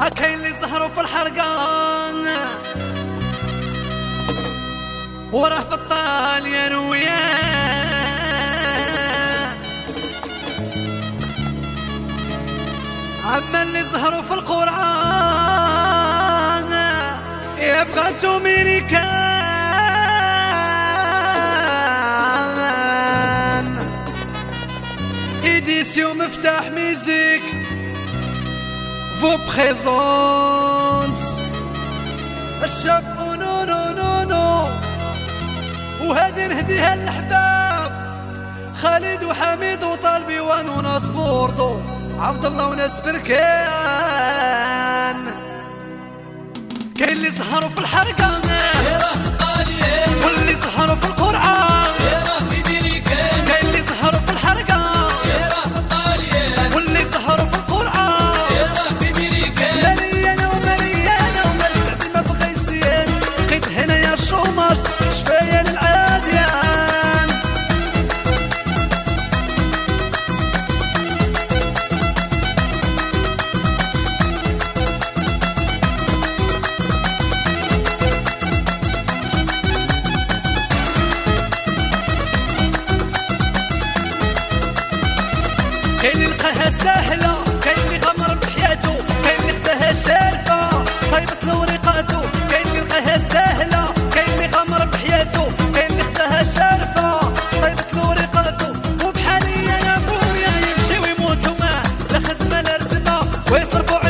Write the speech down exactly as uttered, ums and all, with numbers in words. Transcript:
كاين اللي زهروا في الحرقان وراه في الطاليان وياه، عما اللي زهروا في القرآن يبقى توميريكان. إديسيو مفتاح ميزيك فو بريزونت الشاب نو نو نو نو، وهذه نهديها للحباب خالد وحميد وطالبي وانو ناس بوردو عبد الله وناس بركان. كاين اللي سهروا في الحرقان واللي سهروا في القرآن كاين اللي سهروا في الحرقان واللي سهروا في القرآن. مليانة ومليانة ومال سعدي ما بغا يزيان، لقيت هنا يا الشوماج شفايا للعاديان. كاين اللي لقاها ساهلة، كاين اللي غمر بحياتو، كاين اللي خداها شارفة صايبت له وريقاتو. كاين اللي لقاها ساهلة، كاين اللي غمر بحياتو، كاين اللي خداها شارفة صايبت له وريقاتو. وبحالي انا بويا يمشي ويموتو معاه لا خدمة لا ردمة ويصرفوا